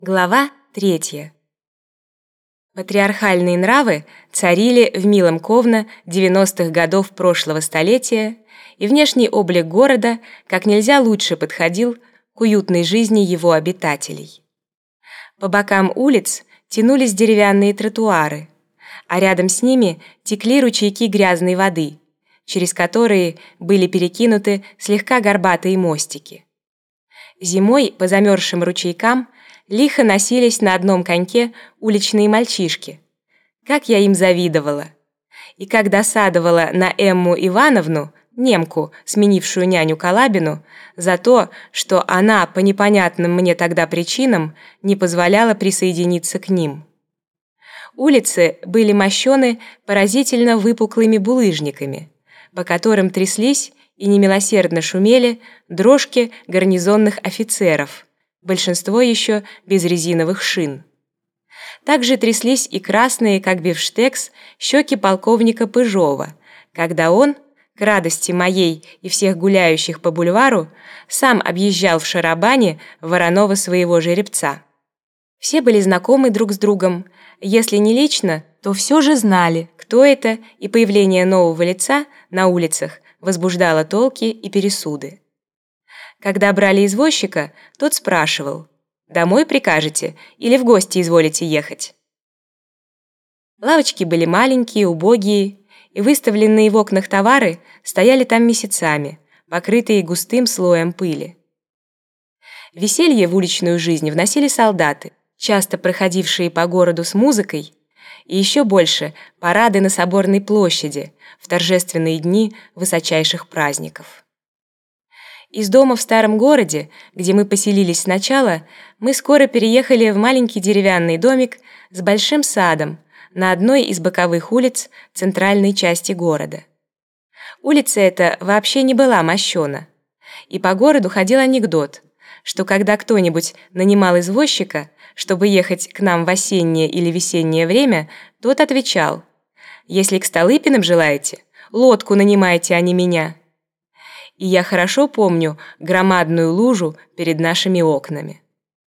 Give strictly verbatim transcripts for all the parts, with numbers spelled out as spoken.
Глава третья. Патриархальные нравы царили в милом Ковно девяностых годов прошлого столетия, и внешний облик города как нельзя лучше подходил к уютной жизни его обитателей. По бокам улиц тянулись деревянные тротуары, а рядом с ними текли ручейки грязной воды, через которые были перекинуты слегка горбатые мостики. Зимой по замерзшим ручейкам лихо носились на одном коньке уличные мальчишки. Как я им завидовала! И как досадовала на Эмму Ивановну, немку, сменившую няню Калабину, за то, что она по непонятным мне тогда причинам не позволяла присоединиться к ним. Улицы были мощены поразительно выпуклыми булыжниками, по которым тряслись и немилосердно шумели дрожки гарнизонных офицеров, большинство еще без резиновых шин. Также тряслись и красные, как бифштекс, щеки полковника Пыжова, когда он, к радости моей и всех гуляющих по бульвару, сам объезжал в шарабане вороного своего жеребца. Все были знакомы друг с другом, если не лично, то все же знали, кто это, и появление нового лица на улицах возбуждало толки и пересуды. Когда брали извозчика, тот спрашивал: «Домой прикажете или в гости изволите ехать?» Лавочки были маленькие, убогие, и выставленные в окнах товары стояли там месяцами, покрытые густым слоем пыли. Веселье в уличную жизнь вносили солдаты, часто проходившие по городу с музыкой, и еще больше парады на Соборной площади в торжественные дни высочайших праздников. Из дома в старом городе, где мы поселились сначала, мы скоро переехали в маленький деревянный домик с большим садом на одной из боковых улиц центральной части города. Улица эта вообще не была мощена, и по городу ходил анекдот, что когда кто-нибудь нанимал извозчика, чтобы ехать к нам в осеннее или весеннее время, тот отвечал: «Если к Столыпиным желаете, лодку нанимайте, а не меня». И я хорошо помню громадную лужу перед нашими окнами.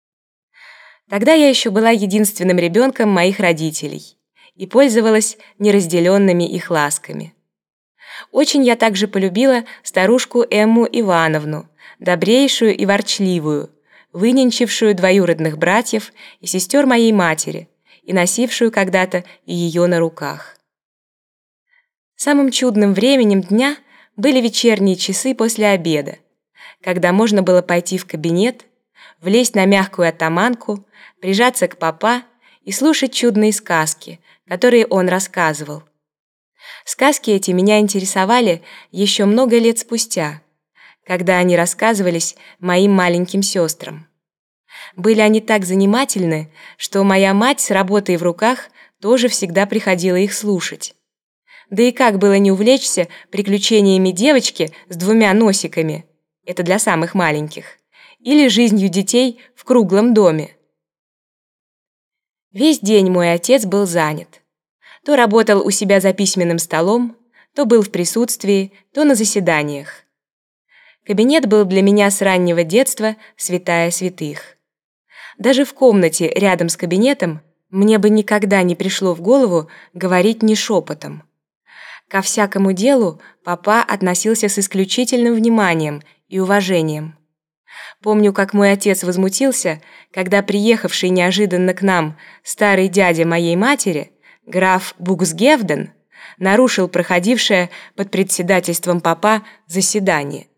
Тогда я еще была единственным ребенком моих родителей и пользовалась неразделенными их ласками. Очень я также полюбила старушку Эмму Ивановну, добрейшую и ворчливую, выненчившую двоюродных братьев и сестер моей матери и носившую когда-то и ее на руках. Самым чудным временем дня были вечерние часы после обеда, когда можно было пойти в кабинет, влезть на мягкую оттаманку, прижаться к папа и слушать чудные сказки, которые он рассказывал. Сказки эти меня интересовали еще много лет спустя, когда они рассказывались моим маленьким сестрам. Были они так занимательны, что моя мать с работой в руках тоже всегда приходила их слушать. Да и как было не увлечься приключениями девочки с двумя носиками, это для самых маленьких, или жизнью детей в круглом доме. Весь день мой отец был занят. То работал у себя за письменным столом, то был в присутствии, то на заседаниях. Кабинет был для меня с раннего детства святая святых. Даже в комнате рядом с кабинетом мне бы никогда не пришло в голову говорить ни шепотом. Ко всякому делу папа относился с исключительным вниманием и уважением. Помню, как мой отец возмутился, когда приехавший неожиданно к нам старый дядя моей матери, граф Буксгевден, нарушил проходившее под председательством папа заседание.